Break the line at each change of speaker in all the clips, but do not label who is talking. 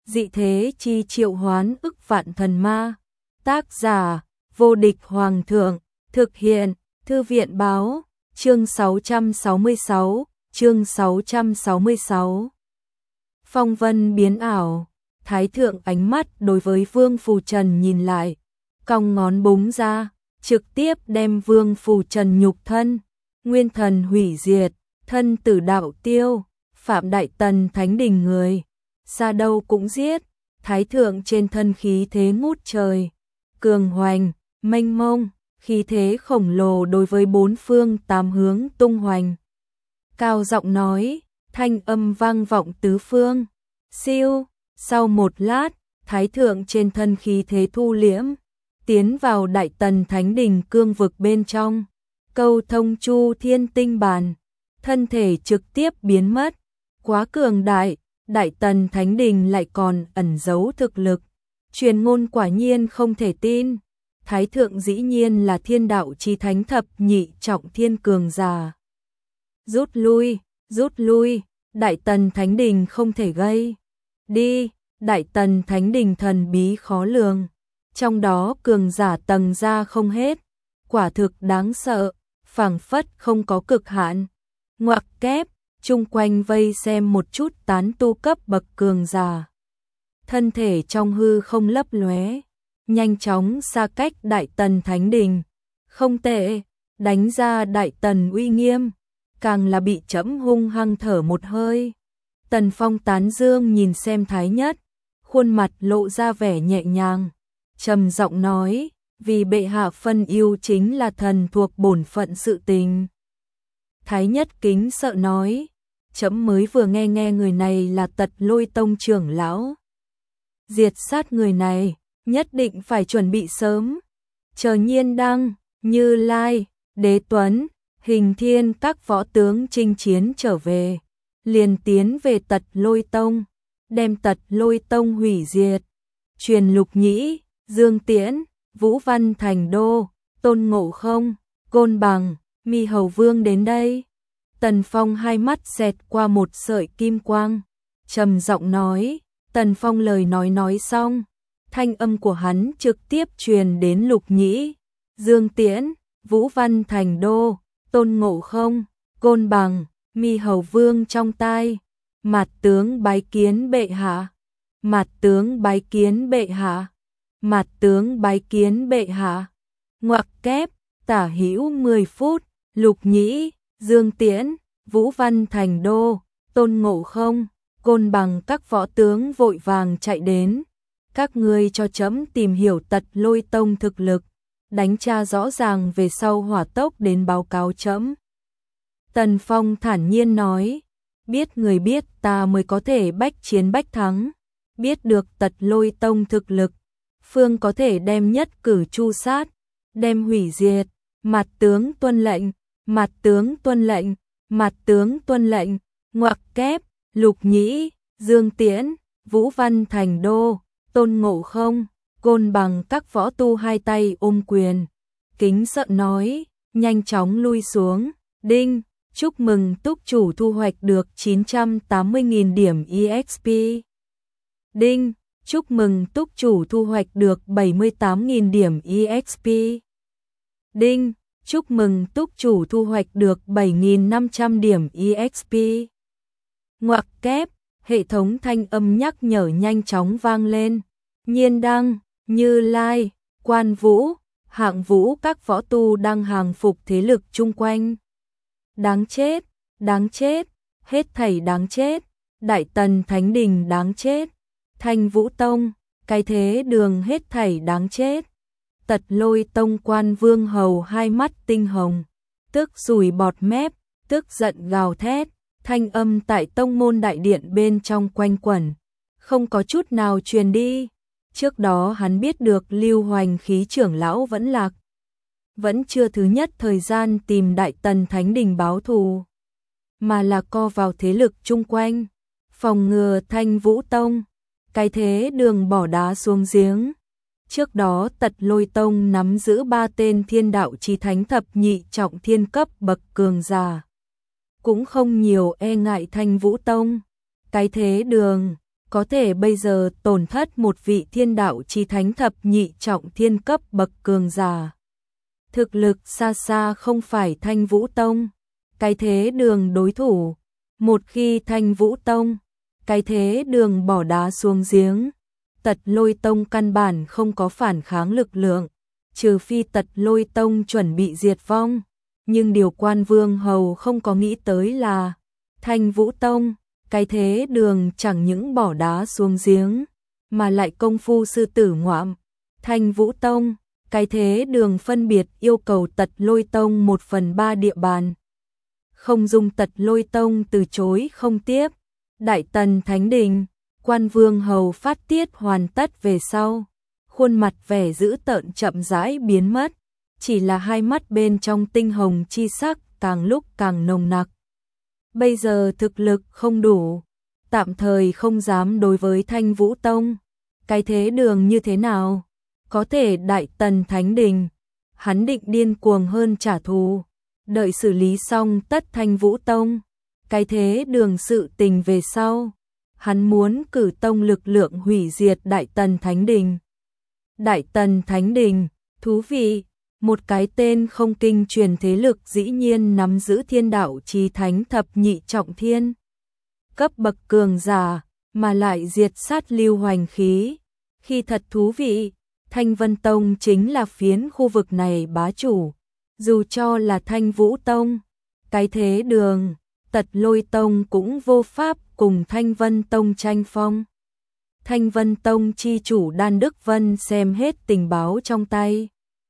dị thế chi triệu hoán ức vạn thần ma. Tác giả, vô địch hoàng thượng, thực hiện, thư viện báo, chương 666. Phong vân biến ảo, thái thượng ánh mắt đối với Vương Phù Trần nhìn lại, cong ngón búng ra, trực tiếp đem Vương Phù Trần nhục thân, nguyên thần hủy diệt, thân tử đạo tiêu, phạm đại tần thánh đình người, xa đâu cũng giết. Thái thượng trên thân khí thế ngút trời, cường hoành, mênh mông, khí thế khổng lồ đối với bốn phương tám hướng tung hoành. Cao giọng nói, thanh âm vang vọng tứ phương. Siêu, sau một lát, thái thượng trên thân khí thế thu liễm, tiến vào đại tần thánh đình cương vực bên trong, câu thông chu thiên tinh bàn, thân thể trực tiếp biến mất, quá cường đại. Đại tần thánh đình lại còn ẩn giấu thực lực, truyền ngôn quả nhiên không thể tin. Thái thượng dĩ nhiên là thiên đạo chi thánh thập nhị trọng thiên cường giả. Rút lui, đại tần thánh đình không thể gây. Đi, đại tần thánh đình thần bí khó lường, trong đó cường giả tầng ra không hết, quả thực đáng sợ, phảng phất không có cực hạn. Ngoặc kép, chung quanh vây xem một chút tán tu cấp bậc cường giả. Thân thể trong hư không lấp lóe, nhanh chóng xa cách đại tần thánh đình. Không tệ, đánh ra đại tần uy nghiêm, càng là bị trẫm hung hăng thở một hơi. Tần Phong tán dương nhìn xem Thái Nhất, khuôn mặt lộ ra vẻ nhẹ nhàng, trầm giọng nói, vì bệ hạ phân ưu chính là thần thuộc bổn phận sự tình. Thái Nhất kính sợ nói, trẫm mới vừa nghe người này là Tật Lôi Tông trưởng lão. Diệt sát người này, nhất định phải chuẩn bị sớm. Chờ Nhiên Đăng, Như Lai, Đế Tuấn, Hình Thiên các võ tướng chinh chiến trở về, liền tiến về Tật Lôi Tông, đem Tật Lôi Tông hủy diệt. Truyền Lục Nhĩ, Dương Tiễn, Vũ Văn Thành Đô, Tôn Ngộ Không, Côn Bằng, Mi Hầu Vương đến đây. Tần Phong hai mắt xẹt qua một sợi kim quang, trầm giọng nói. Tần Phong lời nói xong, thanh âm của hắn trực tiếp truyền đến Lục Nhĩ, Dương Tiễn, Vũ Văn Thành Đô, Tôn Ngộ Không, Côn Bằng, Mi Hầu Vương trong tai. Mạt tướng bái kiến bệ hạ, mạt tướng bái kiến bệ hạ, mạt tướng bái kiến bệ hạ. Ngoặc kép, tả hữu 10 phút, Lục Nhĩ, Dương Tiễn, Vũ Văn Thành Đô, Tôn Ngộ Không, Côn Bằng các võ tướng vội vàng chạy đến. Các ngươi cho trẫm tìm hiểu Tật Lôi Tông thực lực, đánh tra rõ ràng về sau hỏa tốc đến báo cáo trẫm. Tần Phong thản nhiên nói, biết người biết ta mới có thể bách chiến bách thắng, biết được Tật Lôi Tông thực lực, phương có thể đem nhất cử chu sát, đem hủy diệt. Mạt tướng tuân lệnh, mạt tướng tuân lệnh, mạt tướng tuân lệnh. Ngoặc kép, Lục Nhĩ, Dương Tiễn, Vũ Văn Thành Đô, Tôn Ngộ Không, Côn Bằng các võ tu hai tay ôm quyền, kính sợ nói, nhanh chóng lui xuống. Đinh, chúc mừng túc chủ thu hoạch được 980.000 điểm EXP. Đinh, chúc mừng túc chủ thu hoạch được 78.000 điểm EXP. Đinh, chúc mừng túc chủ thu hoạch được 7.500 điểm EXP. Ngoặc kép, hệ thống thanh âm nhắc nhở nhanh chóng vang lên. Nhiên Đăng, Như Lai, Quan Vũ, Hạng Vũ các võ tu đang hàng phục thế lực chung quanh. Đáng chết, hết thảy đáng chết, Đại Tần Thánh Đình đáng chết, Thanh Vũ Tông, cái thế đường hết thảy đáng chết. Tật Lôi Tông Quan Vương Hầu hai mắt tinh hồng, tức sùi bọt mép, tức giận gào thét, thanh âm tại tông môn đại điện bên trong quanh quẩn, không có chút nào truyền đi. Trước đó hắn biết được Lưu Hoành Khí trưởng lão vẫn lạc, vẫn chưa thứ nhất thời gian tìm Đại Tần Thánh Đình báo thù, mà là co vào thế lực chung quanh, phòng ngừa Thanh Vũ Tông, cái thế đường bỏ đá xuống giếng. Trước đó Tật Lôi Tông nắm giữ 3 tên thiên đạo chi thánh thập nhị trọng thiên cấp bậc cường giả, cũng không nhiều e ngại Thanh Vũ Tông. Cái thế đường, có thể bây giờ tổn thất một vị thiên đạo chí thánh thập nhị trọng thiên cấp bậc cường giả. Thực lực xa xa không phải Thanh Vũ Tông, cái thế đường đối thủ. Một khi Thanh Vũ Tông, cái thế đường bỏ đá xuống giếng, Tật Lôi Tông căn bản không có phản kháng lực lượng, trừ phi Tật Lôi Tông chuẩn bị diệt vong. Nhưng điều Quan Vương Hầu không có nghĩ tới là Thanh Vũ Tông, cái thế đường chẳng những bỏ đá xuống giếng, mà lại công phu sư tử ngoạm. Thanh Vũ Tông, cái thế đường phân biệt yêu cầu Tật Lôi Tông 1/3 địa bàn. Không dung Tật Lôi Tông từ chối không tiếp. Đại Tần Thánh Đình, Quan Vương Hầu phát tiết hoàn tất về sau, khuôn mặt vẻ dữ tợn chậm rãi biến mất, chỉ là hai mắt bên trong tinh hồng chi sắc càng lúc càng nồng nặc. Bây giờ thực lực không đủ, tạm thời không dám đối với Thanh Vũ Tông. Cái thế đường như thế nào? Có thể Đại Tần Thánh Đình, hắn định điên cuồng hơn trả thù, đợi xử lý xong tất Thanh Vũ Tông, cái thế đường sự tình về sau, hắn muốn cử tông lực lượng hủy diệt Đại Tần Thánh Đình. Đại Tần Thánh Đình, thú vị, một cái tên không kinh truyền thế lực dĩ nhiên nắm giữ thiên đạo chí thánh thập nhị trọng thiên cấp bậc cường giả, mà lại diệt sát lưu hoành khí. Khi thật thú vị, Thanh Vân Tông chính là phiến khu vực này bá chủ, dù cho là Thanh Vũ Tông, cái thế đường, Tật Lôi Tông cũng vô pháp cùng Thanh Vân Tông tranh phong. Thanh Vân Tông chi chủ Đan Đức Vân xem hết tình báo trong tay,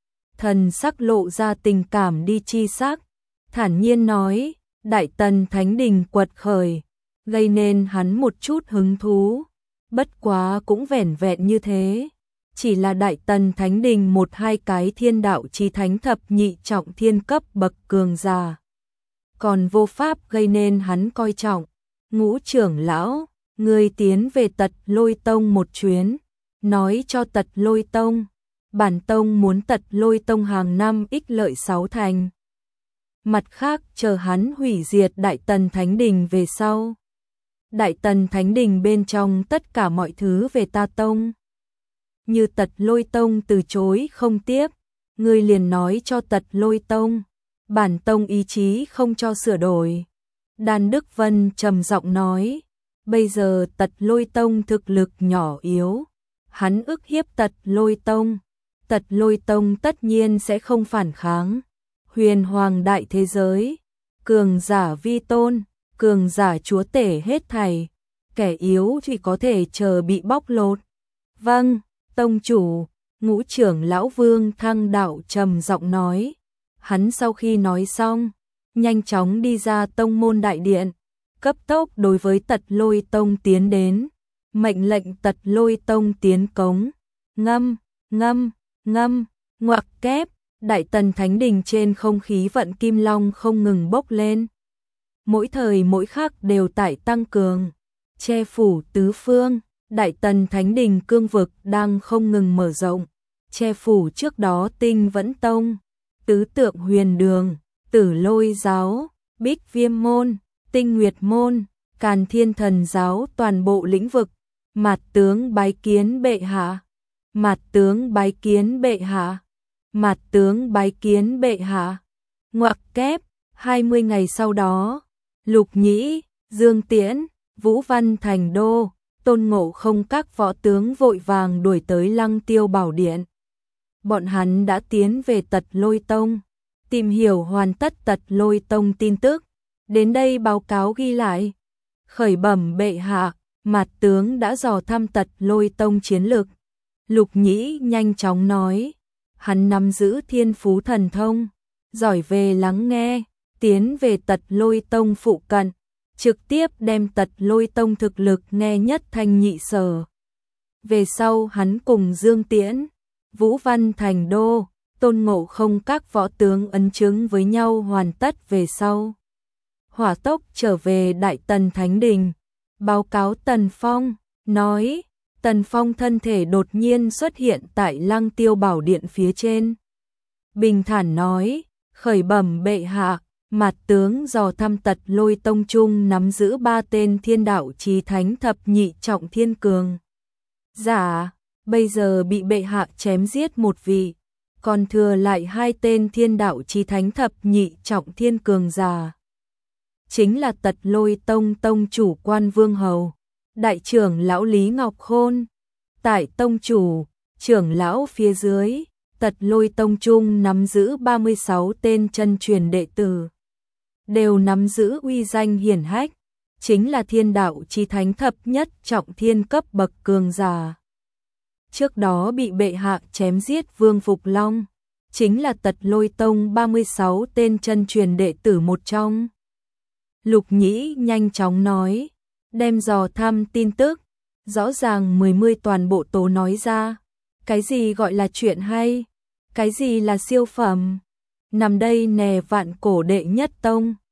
thần sắc lộ ra tình cảm đi chi sắc, thản nhiên nói, Đại Tần Thánh Đình quật khởi, gây nên hắn một chút hứng thú, bất quá cũng vẻn vẹn như thế, chỉ là Đại Tần Thánh Đình 1-2 cái thiên đạo chí thánh thập nhị trọng thiên cấp bậc cường giả, còn vô pháp gây nên hắn coi trọng. Ngũ trưởng lão, người tiến về Tật Lôi Tông một chuyến, nói cho Tật Lôi Tông, bản tông muốn Tật Lôi Tông hàng năm ích lợi 6 thành. Mặt khác chờ hắn hủy diệt Đại Tần Thánh Đình về sau. Đại Tần Thánh Đình bên trong tất cả mọi thứ về ta tông. Như Tật Lôi Tông từ chối không tiếp, ngươi liền nói cho Tật Lôi Tông, bản tông ý chí không cho sửa đổi. Đan Đức Vân trầm giọng nói, bây giờ Tật Lôi Tông thực lực nhỏ yếu, hắn ức hiếp Tật Lôi Tông, Tật Lôi Tông tất nhiên sẽ không phản kháng. Huyền hoàng đại thế giới, cường giả vi tôn, cường giả chúa tể hết thảy, kẻ yếu chỉ có thể chờ bị bóc lột. Vâng, tông chủ, Ngũ trưởng lão Vương Thăng Đạo trầm giọng nói. Hắn sau khi nói xong, nhanh chóng đi ra tông môn đại điện, cấp tốc đối với Tật Lôi Tông tiến đến, mệnh lệnh Tật Lôi Tông tiến cống. Ngâm, ngâm, ngâm, ngoặc kép, Đại Tần Thánh Đình trên không khí vận kim long không ngừng bốc lên. Mỗi thời mỗi khắc đều tại tăng cường, che phủ tứ phương, Đại Tần Thánh Đình cương vực đang không ngừng mở rộng, che phủ trước đó Tinh Vẫn Tông, Tứ Tượng Huyền Đường, Tử Lôi Giáo, Bích Viêm Môn, Tinh Nguyệt Môn, Càn Thiên Thần Giáo toàn bộ lĩnh vực. Mạt tướng bái kiến bệ hạ, mạt tướng bái kiến bệ hạ, mạt tướng bái kiến bệ hạ. Ngoặc kép, 20 ngày sau đó, Lục Nhĩ, Dương Tiễn, Vũ Văn thành đô, Tôn Ngộ Không các võ tướng vội vàng đuổi tới Lăng Tiêu Bảo Điện. Bọn hắn đã tiến về Tật Lôi Tông, tìm hiểu hoàn tất Tật Lôi Tông tin tức, đến đây báo cáo ghi lại. Khởi bẩm bệ hạ, mạt tướng đã dò thăm Tật Lôi Tông chiến lực. Lục Nhĩ nhanh chóng nói, hắn nắm giữ thiên phú thần thông, giỏi về lắng nghe, tiến về Tật Lôi Tông phụ cận, trực tiếp đem Tật Lôi Tông thực lực nghe nhất thanh nhị sở. Về sau hắn cùng Dương Tiễn, Vũ Văn thành đô, Tôn Ngộ Không các võ tướng ấn chứng với nhau hoàn tất về sau. Hỏa tốc trở về Đại Tần Thánh Đình, báo cáo Tần Phong, nói, Tần Phong thân thể đột nhiên xuất hiện tại Lăng Tiêu Bảo Điện phía trên. Bình thản nói, khởi bẩm bệ hạ, Mặt tướng dò thăm Tật Lôi Tông Trung nắm giữ 3 tên thiên đạo chí thánh thập nhị trọng thiên cường giả, bây giờ bị bệ hạ chém giết một vị, còn thừa lại 2 tên thiên đạo chí thánh thập nhị trọng thiên cường giả. Chính là Tật Lôi Tông tông chủ Quan Vương Hầu, đại trưởng lão Lý Ngọc Khôn, tại tông chủ, trưởng lão phía dưới, Tật Lôi Tông Trung nắm giữ 36 tên chân truyền đệ tử, đều nắm giữ uy danh hiển hách, chính là thiên đạo chí thánh thập nhất trọng thiên cấp bậc cường giả. Trước đó bị bệ hạ chém giết Vương Phục Long, chính là Tật Lôi Tông 36 tên chân truyền đệ tử một trong. Lục Nhĩ nhanh chóng nói, đem dò thăm tin tức, rõ ràng 10 toàn bộ tố nói ra, cái gì gọi là chuyện hay, cái gì là siêu phẩm, nằm đây nè vạn cổ đệ nhất tông.